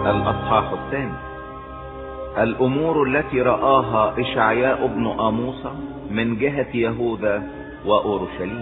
الأصحاح الثاني. الأمور التي رآها إشعياء بن آموس من جهة يهوذا وأورشليم.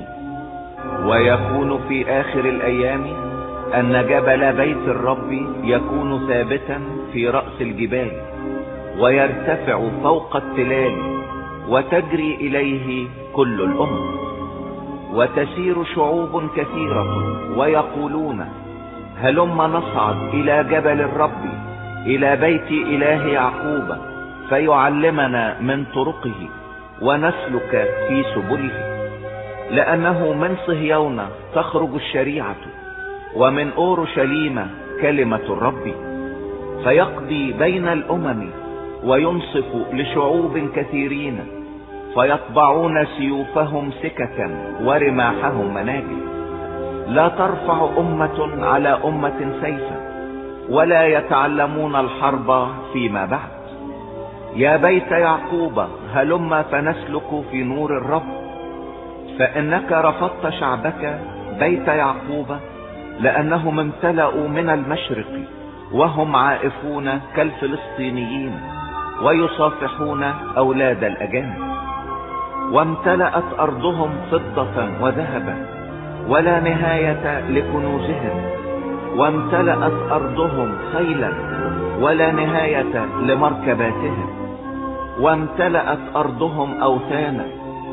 ويكون في آخر الأيام أن جبل بيت الرب يكون ثابتا في رأس الجبال، ويرتفع فوق التلال، وتجري إليه كل الأمم. وتسير شعوب كثيرة ويقولون: هلم نصعد إلى جبل الرب، إلى بيت إله يعقوب، فيعلمنا من طرقه ونسلك في سبله. لأنه من صهيون تخرج الشريعة، ومن أورشليم كلمة الرب. فيقضي بين الأمم، وينصف لشعوب كثيرين، فيطبعون سيوفهم سككا ورماحهم مناجل. لا ترفع أمة على أمة سيفا، ولا يتعلمون الحرب فيما بعد. يا بيت يعقوب هلم فنسلك في نور الرب. فإنك رفضت شعبك بيت يعقوب، لأنهم امتلأوا من المشرق، وهم عائفون كالفلسطينيين، ويصافحون أولاد الأجانب. وامتلأت أرضهم فضة وذهبا، ولا نهاية لكنوزهم. وامتلأت أرضهم خيلا، ولا نهاية لمركباتهم. وامتلأت أرضهم أوثانا،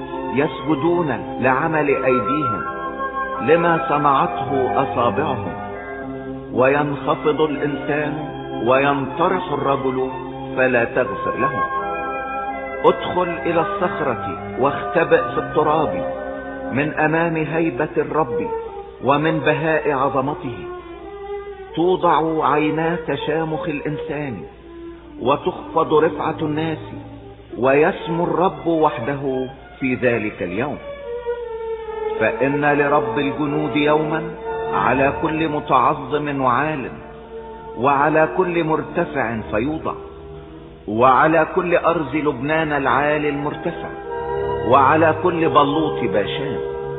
يسجدون لعمل أيديهم، لما صنعته أصابعهم. وينخفض الإنسان وينطرح الرجل، فلا تغفر له. ادخل إلى الصخرة واختبئ في التراب، من أمام هيبة الرب ومن بهاء عظمته. توضع عينا تشامخ الإنسان، وتخفض رفعة الناس، ويسمو الرب وحده في ذلك اليوم. فإن لرب الجنود يوما على كل متعظم وعال، وعلى كل مرتفع فيوضع، وعلى كل أرض لبنان العالي المرتفع، وعلى كل بلوط باشان،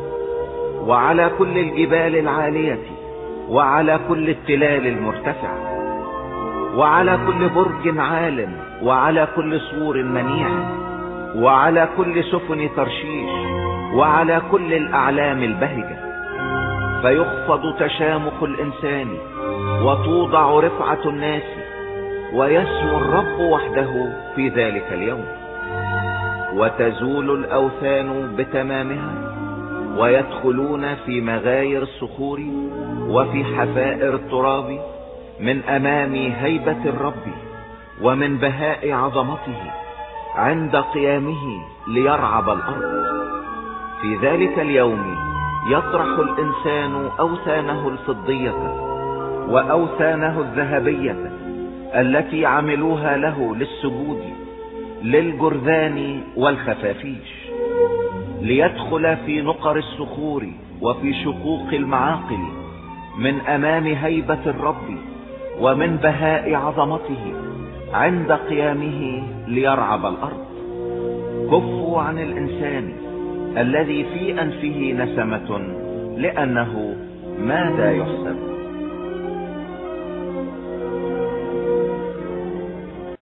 وعلى كل الجبال العالية، وعلى كل التلال المرتفعة، وعلى كل برج عال، وعلى كل سور منيع، وعلى كل سفن ترشيش، وعلى كل الأعلام البهجة. فيخفض تشامخ الإنسان، وتوضع رفعة الناس، ويسمو الرب وحده في ذلك اليوم. وتزول الأوثان بتمامها، ويدخلون في مغاير الصخور وفي حفائر التراب، من أمام هيبة الرب ومن بهاء عظمته، عند قيامه ليرعب الأرض. في ذلك اليوم يطرح الإنسان أوثانه الفضية وأوثانه الذهبية، التي عملوها له للسجود، للجرذان والخفافيش، ليدخل في نقر الصخور وفي شقوق المعاقل، من أمام هيبة الرب ومن بهاء عظمته، عند قيامه ليرعب الأرض. كفوا عن الإنسان الذي في أنفه نسمة، لأنه ماذا يحسب؟